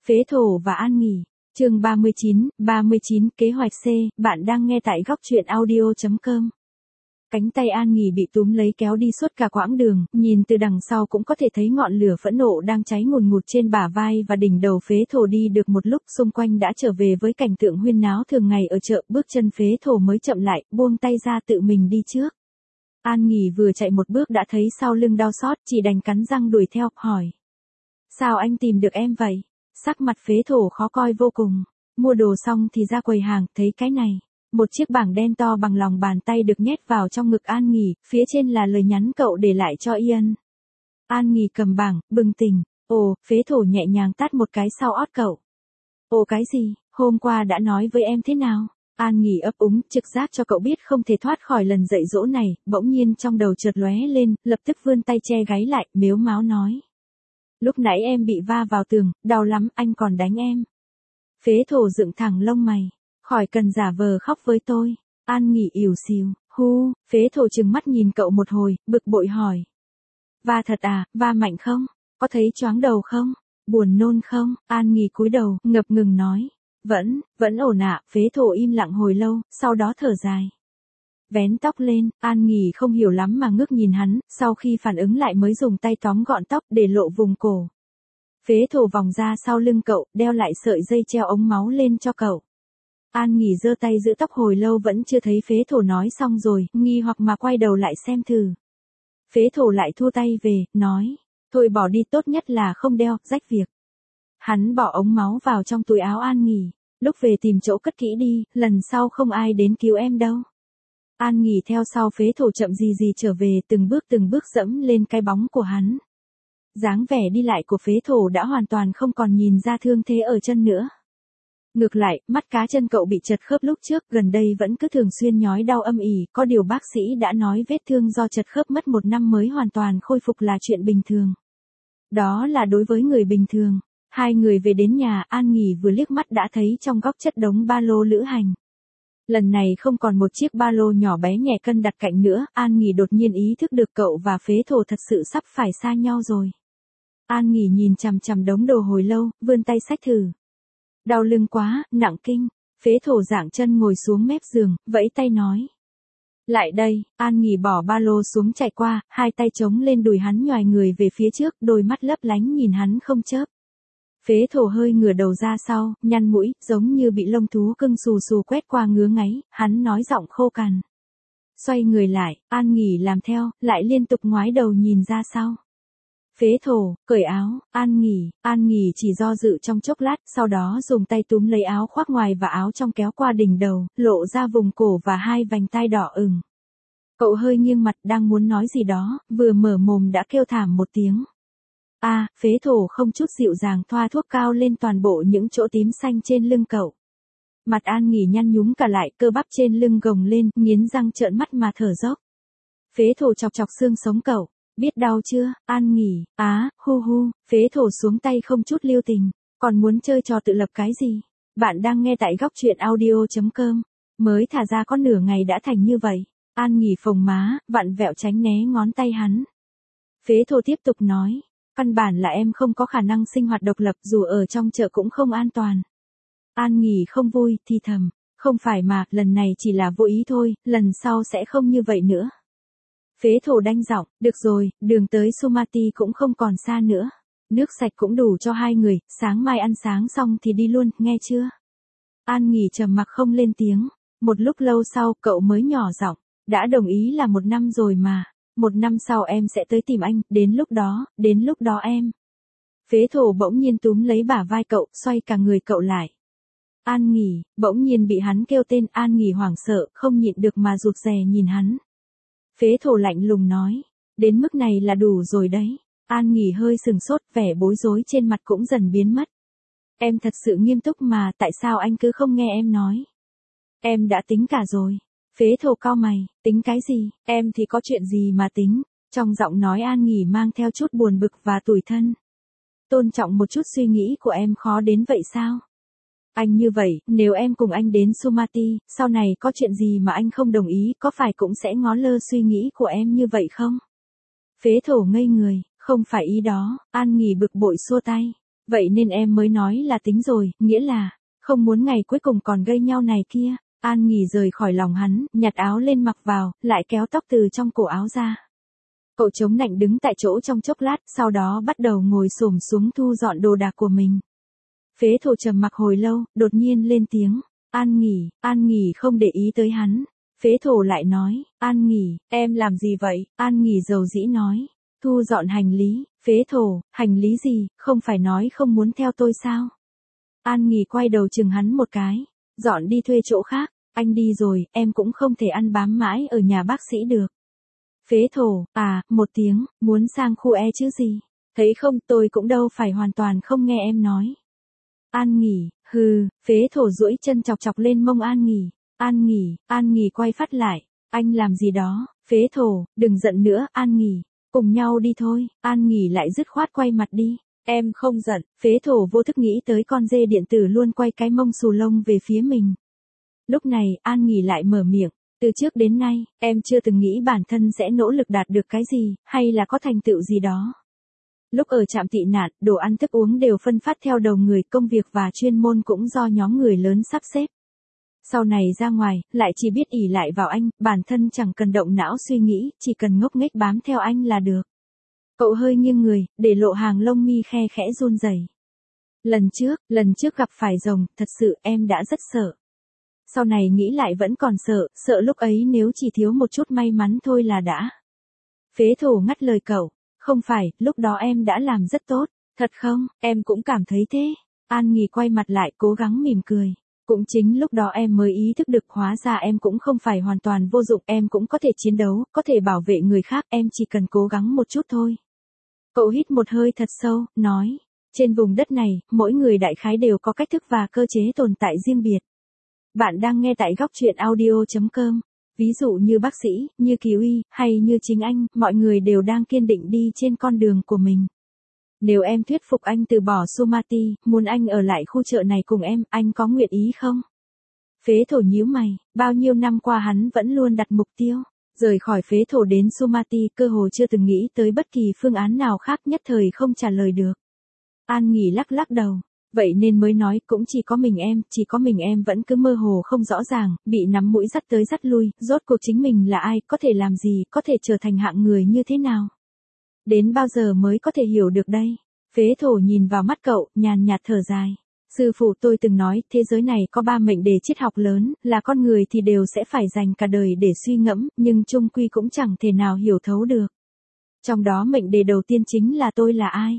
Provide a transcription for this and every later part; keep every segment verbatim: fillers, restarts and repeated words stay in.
Phế Thổ và An Nghỉ. Chương ba mươi chín, ba mươi chín kế hoạch C, bạn đang nghe tại góc truyện audio chấm com. Cánh tay An Nghỉ bị túm lấy kéo đi suốt cả quãng đường, nhìn từ đằng sau cũng có thể thấy ngọn lửa phẫn nộ đang cháy ngùn ngụt trên bả vai và đỉnh đầu. Phế Thổ đi được một lúc, xung quanh đã trở về với cảnh tượng huyên náo thường ngày ở chợ, bước chân Phế Thổ mới chậm lại, buông tay ra tự mình đi trước. An Nghỉ vừa chạy một bước đã thấy sau lưng đau xót, chỉ đành cắn răng đuổi theo, hỏi: "Sao anh tìm được em vậy?" Sắc mặt Phế Thổ khó coi vô cùng. Mua đồ xong thì ra quầy hàng, thấy cái này. Một chiếc bảng đen to bằng lòng bàn tay được nhét vào trong ngực An Nghỉ, phía trên là lời nhắn cậu để lại cho Ian. An Nghỉ cầm bảng, bừng tỉnh. Ồ, Phế Thổ nhẹ nhàng tát một cái sau ót cậu. Ồ cái gì, hôm qua đã nói với em thế nào? An Nghỉ ấp úng, trực giác cho cậu biết không thể thoát khỏi lần dạy dỗ này, bỗng nhiên trong đầu chợt lóe lên, lập tức vươn tay che gáy lại, mếu máo nói: "Lúc nãy em bị va vào tường, đau lắm, anh còn đánh em." Phế Thổ dựng thẳng lông mày: "Khỏi cần giả vờ khóc với tôi." An Nghỉ ỉu xìu: "Hu." Phế Thổ trừng mắt nhìn cậu một hồi, bực bội hỏi: "Va thật à, va mạnh không? Có thấy choáng đầu không? Buồn nôn không?" An Nghỉ cúi đầu, ngập ngừng nói: Vẫn, vẫn ổn ạ." Phế Thổ im lặng hồi lâu, sau đó thở dài. Vén tóc lên, An Nghỉ không hiểu lắm mà ngước nhìn hắn, sau khi phản ứng lại mới dùng tay tóm gọn tóc để lộ vùng cổ. Phế Thổ vòng ra sau lưng cậu, đeo lại sợi dây treo ống máu lên cho cậu. An Nghỉ giơ tay giữ tóc hồi lâu vẫn chưa thấy Phế Thổ nói xong rồi, nghi hoặc mà quay đầu lại xem thử. Phế Thổ lại thua tay về, nói: "Thôi bỏ đi, tốt nhất là không đeo, rách việc." Hắn bỏ ống máu vào trong túi áo An Nghỉ. "Lúc về tìm chỗ cất kỹ đi, lần sau không ai đến cứu em đâu." An Nghỉ theo sau Phế Thổ chậm gì gì trở về, từng bước từng bước dẫm lên cái bóng của hắn. Dáng vẻ đi lại của Phế Thổ đã hoàn toàn không còn nhìn ra thương thế ở chân nữa. Ngược lại, mắt cá chân cậu bị chật khớp lúc trước, gần đây vẫn cứ thường xuyên nhói đau âm ỉ, có điều bác sĩ đã nói vết thương do chật khớp mất một năm mới hoàn toàn khôi phục là chuyện bình thường. Đó là đối với người bình thường. Hai người về đến nhà, An Nghỉ vừa liếc mắt đã thấy trong góc chất đống ba lô lữ hành. Lần này không còn một chiếc ba lô nhỏ bé nhẹ cân đặt cạnh nữa, An Nghỉ đột nhiên ý thức được cậu và Phế Thổ thật sự sắp phải xa nhau rồi. An Nghỉ nhìn chằm chằm đống đồ hồi lâu, vươn tay xách thử. "Đau lưng quá, nặng kinh." Phế Thổ giãng chân ngồi xuống mép giường, vẫy tay nói: "Lại đây." An Nghỉ bỏ ba lô xuống chạy qua, hai tay chống lên đùi hắn nhoài người về phía trước, đôi mắt lấp lánh nhìn hắn không chớp. Phế Thổ hơi ngửa đầu ra sau, nhăn mũi, giống như bị lông thú cưng xù xù quét qua ngứa ngáy, hắn nói giọng khô cằn. Xoay người lại, An Nghỉ làm theo, lại liên tục ngoái đầu nhìn ra sau. Phế Thổ, cởi áo. An Nghỉ, An Nghỉ chỉ do dự trong chốc lát, sau đó dùng tay túm lấy áo khoác ngoài và áo trong kéo qua đỉnh đầu, lộ ra vùng cổ và hai vành tai đỏ ửng. Cậu hơi nghiêng mặt đang muốn nói gì đó, vừa mở mồm đã kêu thảm một tiếng. A, à, Phế Thổ không chút dịu dàng thoa thuốc cao lên toàn bộ những chỗ tím xanh trên lưng cậu. Mặt An Nghỉ nhăn nhúm cả lại, cơ bắp trên lưng gồng lên, nghiến răng trợn mắt mà thở dốc. Phế Thổ chọc chọc xương sống cậu. "Biết đau chưa?" An Nghỉ: "Á, hu hu." Phế Thổ xuống tay không chút lưu tình. "Còn muốn chơi trò tự lập cái gì?" Bạn đang nghe tại góc truyện audio chấm com. Mới thả ra có nửa ngày đã thành như vậy. An Nghỉ phồng má, vặn vẹo tránh né ngón tay hắn. Phế Thổ tiếp tục nói: "Căn bản là em không có khả năng sinh hoạt độc lập, dù ở trong chợ cũng không an toàn." An Nghỉ không vui, thì thầm: "Không phải mà, lần này chỉ là vô ý thôi, lần sau sẽ không như vậy nữa." Phế Thổ đanh giọng: "Được rồi, đường tới Sumati cũng không còn xa nữa. Nước sạch cũng đủ cho hai người, sáng mai ăn sáng xong thì đi luôn, nghe chưa?" An Nghỉ trầm mặc không lên tiếng. Một lúc lâu sau, cậu mới nhỏ giọng: "Đã đồng ý là một năm rồi mà. Một năm sau em sẽ tới tìm anh, đến lúc đó, đến lúc đó em." Phế Thổ bỗng nhiên túm lấy bả vai cậu, xoay cả người cậu lại. An Nghỉ, bỗng nhiên bị hắn kêu tên. An Nghỉ hoảng sợ, không nhịn được mà rụt rè nhìn hắn. Phế Thổ lạnh lùng nói: "Đến mức này là đủ rồi đấy." An Nghỉ hơi sừng sốt, vẻ bối rối trên mặt cũng dần biến mất. "Em thật sự nghiêm túc mà, tại sao anh cứ không nghe em nói?" "Em đã tính cả rồi." Phế Thổ cau mày: "Tính cái gì? Em thì có chuyện gì mà tính?" Trong giọng nói An Nghỉ mang theo chút buồn bực và tủi thân. "Tôn trọng một chút suy nghĩ của em khó đến vậy sao? Anh như vậy, nếu em cùng anh đến Sumati, sau này có chuyện gì mà anh không đồng ý, có phải cũng sẽ ngó lơ suy nghĩ của em như vậy không?" Phế Thổ ngây người: "Không phải ý đó." An Nghỉ bực bội xua tay: Vậy nên em mới nói là tính rồi, nghĩa là, không muốn ngày cuối cùng còn gây nhau này kia. An Nghỉ rời khỏi lòng hắn, nhặt áo lên mặc vào, lại kéo tóc từ trong cổ áo ra. Cậu chống nạnh đứng tại chỗ trong chốc lát, sau đó bắt đầu ngồi xổm xuống thu dọn đồ đạc của mình. Phế Thổ trầm mặc hồi lâu, đột nhiên lên tiếng. An Nghỉ, An Nghỉ không để ý tới hắn. Phế Thổ lại nói, An Nghỉ, em làm gì vậy? An Nghỉ dầu dĩ nói, thu dọn hành lý. Phế Thổ, hành lý gì, không phải nói không muốn theo tôi sao? An Nghỉ quay đầu chừng hắn một cái, dọn đi thuê chỗ khác, anh đi rồi, em cũng không thể ăn bám mãi ở nhà bác sĩ được. Phế Thổ, à, một tiếng, muốn sang khu E chứ gì? Thấy không, tôi cũng đâu phải hoàn toàn không nghe em nói. An Nghỉ, hừ, Phế Thổ duỗi chân chọc chọc lên mông An Nghỉ. An Nghỉ, An Nghỉ quay phát lại, anh làm gì đó? Phế Thổ, đừng giận nữa, An Nghỉ, cùng nhau đi thôi. An Nghỉ lại dứt khoát quay mặt đi. Em không giận. Phế Thổ vô thức nghĩ tới con dê điện tử luôn quay cái mông xù lông về phía mình. Lúc này, An Nghỉ lại mở miệng. Từ trước đến nay, em chưa từng nghĩ bản thân sẽ nỗ lực đạt được cái gì, hay là có thành tựu gì đó. Lúc ở trạm tị nạn, đồ ăn thức uống đều phân phát theo đầu người, công việc và chuyên môn cũng do nhóm người lớn sắp xếp. Sau này ra ngoài, lại chỉ biết ỷ lại vào anh, bản thân chẳng cần động não suy nghĩ, chỉ cần ngốc nghếch bám theo anh là được. Cậu hơi nghiêng người, để lộ hàng lông mi khe khẽ run rẩy. Lần trước, lần trước gặp phải rồng, thật sự em đã rất sợ. Sau này nghĩ lại vẫn còn sợ, sợ lúc ấy nếu chỉ thiếu một chút may mắn thôi là đã. Phế Thổ ngắt lời cậu, không phải, lúc đó em đã làm rất tốt, thật không, em cũng cảm thấy thế. An Nghỉ quay mặt lại cố gắng mỉm cười. Cũng chính lúc đó em mới ý thức được hóa ra em cũng không phải hoàn toàn vô dụng, em cũng có thể chiến đấu, có thể bảo vệ người khác, em chỉ cần cố gắng một chút thôi. Cậu hít một hơi thật sâu, nói, trên vùng đất này, mỗi người đại khái đều có cách thức và cơ chế tồn tại riêng biệt. Bạn đang nghe tại góc truyện audio chấm com. Ví dụ như bác sĩ, như Kiều Y, hay như chính anh, mọi người đều đang kiên định đi trên con đường của mình. Nếu em thuyết phục anh từ bỏ Sumati, muốn anh ở lại khu chợ này cùng em, anh có nguyện ý không? Phế Thổ nhíu mày, bao nhiêu năm qua hắn vẫn luôn đặt mục tiêu. Rời khỏi Phế Thổ đến Sumati, cơ hồ chưa từng nghĩ tới bất kỳ phương án nào khác, nhất thời không trả lời được. An Nghỉ lắc lắc đầu. Vậy nên mới nói cũng chỉ có mình em, chỉ có mình em vẫn cứ mơ hồ không rõ ràng, bị nắm mũi dắt tới dắt lui, rốt cuộc chính mình là ai, có thể làm gì, có thể trở thành hạng người như thế nào. Đến bao giờ mới có thể hiểu được đây? Phế Thổ nhìn vào mắt cậu, nhàn nhạt thở dài. Sư phụ tôi từng nói, thế giới này có ba mệnh đề triết học lớn, là con người thì đều sẽ phải dành cả đời để suy ngẫm, nhưng chung quy cũng chẳng thể nào hiểu thấu được. Trong đó mệnh đề đầu tiên chính là tôi là ai?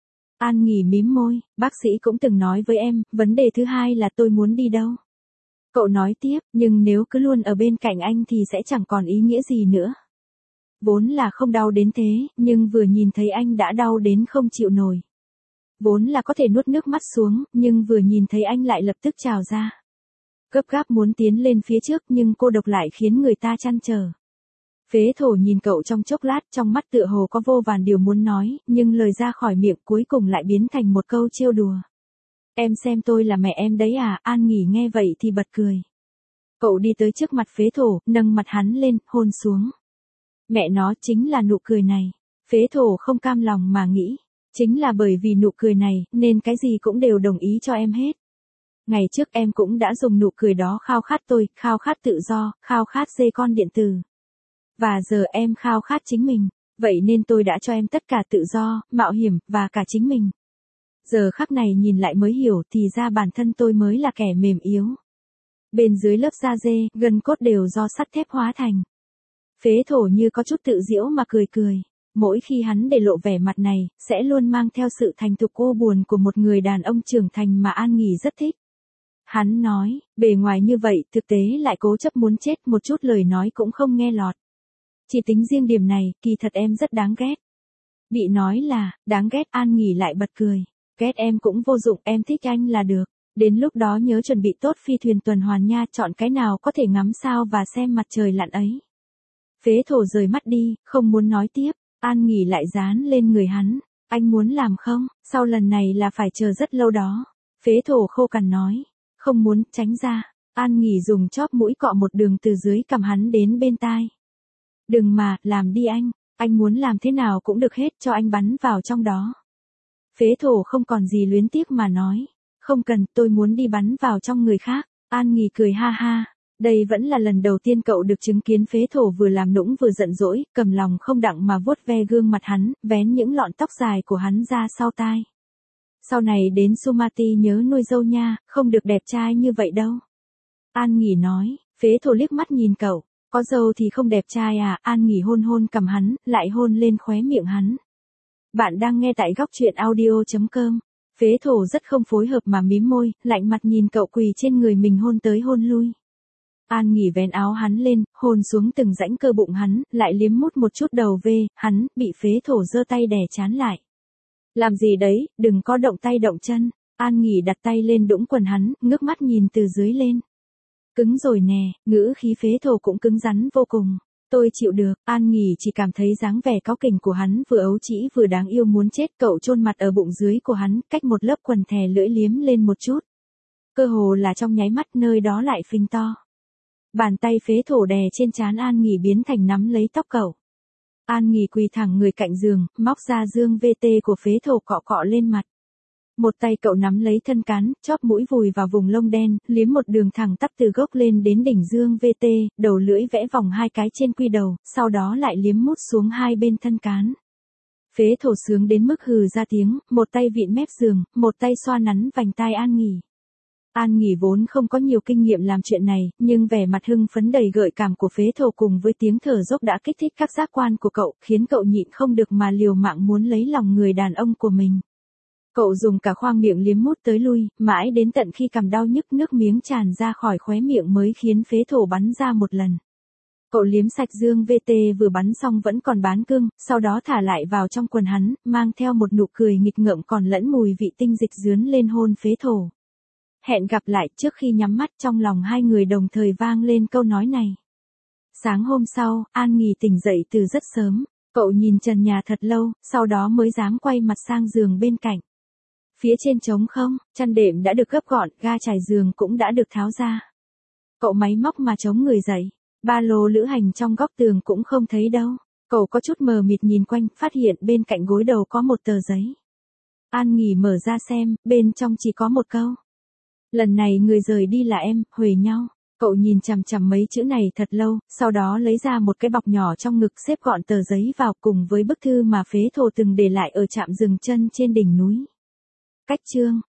An Nghỉ mím môi, bác sĩ cũng từng nói với em, vấn đề thứ hai là tôi muốn đi đâu. Cậu nói tiếp, nhưng nếu cứ luôn ở bên cạnh anh thì sẽ chẳng còn ý nghĩa gì nữa. Vốn là không đau đến thế, nhưng vừa nhìn thấy anh đã đau đến không chịu nổi. Vốn là có thể nuốt nước mắt xuống, nhưng vừa nhìn thấy anh lại lập tức trào ra. Gấp gáp muốn tiến lên phía trước nhưng cô độc lại khiến người ta trăn trở. Phế Thổ nhìn cậu trong chốc lát, trong mắt tựa hồ có vô vàn điều muốn nói, nhưng lời ra khỏi miệng cuối cùng lại biến thành một câu trêu đùa. Em xem tôi là mẹ em đấy à? An Nghỉ nghe vậy thì bật cười. Cậu đi tới trước mặt Phế Thổ, nâng mặt hắn lên, hôn xuống. Mẹ nó chính là nụ cười này. Phế Thổ không cam lòng mà nghĩ. Chính là bởi vì nụ cười này, nên cái gì cũng đều đồng ý cho em hết. Ngày trước em cũng đã dùng nụ cười đó khao khát tôi, khao khát tự do, khao khát dê con điện tử. Và giờ em khao khát chính mình, vậy nên tôi đã cho em tất cả tự do, mạo hiểm, và cả chính mình. Giờ khắc này nhìn lại mới hiểu thì ra bản thân tôi mới là kẻ mềm yếu. Bên dưới lớp da dê, gân cốt đều do sắt thép hóa thành. Phế Thổ như có chút tự giễu mà cười cười. Mỗi khi hắn để lộ vẻ mặt này, sẽ luôn mang theo sự thành thục u buồn của một người đàn ông trưởng thành mà An Nghỉ rất thích. Hắn nói, bề ngoài như vậy, thực tế lại cố chấp muốn chết, một chút lời nói cũng không nghe lọt. Chỉ tính riêng điểm này, kỳ thật em rất đáng ghét. Bị nói là, đáng ghét, An Nghỉ lại bật cười. Ghét em cũng vô dụng, em thích anh là được. Đến lúc đó nhớ chuẩn bị tốt phi thuyền tuần hoàn nha, chọn cái nào có thể ngắm sao và xem mặt trời lặn ấy. Phế Thổ rời mắt đi, không muốn nói tiếp. An Nghỉ lại dán lên người hắn. Anh muốn làm không? Sau lần này là phải chờ rất lâu đó. Phế Thổ khô cằn nói. Không muốn, tránh ra. An Nghỉ dùng chóp mũi cọ một đường từ dưới cằm hắn đến bên tai. Đừng mà, làm đi anh. Anh muốn làm thế nào cũng được hết, cho anh bắn vào trong đó. Phế thổ không còn gì luyến tiếc mà nói. Không cần, tôi muốn đi bắn vào trong người khác. An Nghì cười ha ha. Đây vẫn là lần đầu tiên cậu được chứng kiến phế thổ vừa làm nũng vừa giận dỗi, cầm lòng không đặng mà vuốt ve gương mặt hắn, vén những lọn tóc dài của hắn ra sau tai. Sau này đến Sumati nhớ nuôi dâu nha, không được đẹp trai như vậy đâu. An Nghì nói, phế thổ liếc mắt nhìn cậu, có dâu thì không đẹp trai à? An Nghì hôn hôn cầm hắn, lại hôn lên khóe miệng hắn. Bạn đang nghe tại góc truyện audio chấm com. Phế thổ rất không phối hợp mà mím môi, lạnh mặt nhìn cậu quỳ trên người mình hôn tới hôn lui. An Nghì vén áo hắn lên, hôn xuống từng rãnh cơ bụng hắn, lại liếm mút một chút đầu về, hắn, bị phế thổ giơ tay đè chán lại. Làm gì đấy, đừng có động tay động chân. An Nghì đặt tay lên đũng quần hắn, ngước mắt nhìn từ dưới lên. Cứng rồi nè, ngữ khí phế thổ cũng cứng rắn vô cùng. Tôi chịu được. An Nghì chỉ cảm thấy dáng vẻ cáu kỉnh của hắn vừa ấu trĩ vừa đáng yêu muốn chết. Cậu chôn mặt ở bụng dưới của hắn, cách một lớp quần thè lưỡi liếm lên một chút. Cơ hồ là trong nháy mắt nơi đó lại phình to. Bàn tay phế thổ đè trên trán An Nghì biến thành nắm lấy tóc cậu. An Nghì quỳ thẳng người cạnh giường, móc ra dương vê tê của phế thổ cọ cọ lên mặt. Một tay cậu nắm lấy thân cán, chóp mũi vùi vào vùng lông đen, liếm một đường thẳng tắp từ gốc lên đến đỉnh dương vê tê, đầu lưỡi vẽ vòng hai cái trên quy đầu, sau đó lại liếm mút xuống hai bên thân cán. Phế thổ sướng đến mức hừ ra tiếng, một tay vịn mép giường, một tay xoa nắn vành tai An Nghì. An Nghì vốn không có nhiều kinh nghiệm làm chuyện này, nhưng vẻ mặt hưng phấn đầy gợi cảm của phế thổ cùng với tiếng thở dốc đã kích thích các giác quan của cậu, khiến cậu nhịn không được mà liều mạng muốn lấy lòng người đàn ông của mình. Cậu dùng cả khoang miệng liếm mút tới lui, mãi đến tận khi cằm đau nhức nước miếng tràn ra khỏi khóe miệng mới khiến phế thổ bắn ra một lần. Cậu liếm sạch dương vê tê vừa bắn xong vẫn còn bán cưng, sau đó thả lại vào trong quần hắn, mang theo một nụ cười nghịch ngợm còn lẫn mùi vị tinh dịch dướn lên hôn phế thổ. Hẹn gặp lại. Trước khi nhắm mắt trong lòng hai người đồng thời vang lên câu nói này. Sáng hôm sau, An Nghì tỉnh dậy từ rất sớm, cậu nhìn trần nhà thật lâu, sau đó mới dám quay mặt sang giường bên cạnh. Phía trên trống không, chăn đệm đã được gấp gọn, ga trải giường cũng đã được tháo ra. Cậu máy móc mà chống người dậy, ba lô lữ hành trong góc tường cũng không thấy đâu. Cậu có chút mờ mịt nhìn quanh, phát hiện bên cạnh gối đầu có một tờ giấy. An Nghì mở ra xem, bên trong chỉ có một câu. Lần này người rời đi là em, huề nhau. Cậu nhìn chằm chằm mấy chữ này thật lâu, sau đó lấy ra một cái bọc nhỏ trong ngực xếp gọn tờ giấy vào cùng với bức thư mà phế thổ từng để lại ở trạm dừng chân trên đỉnh núi. Cách chương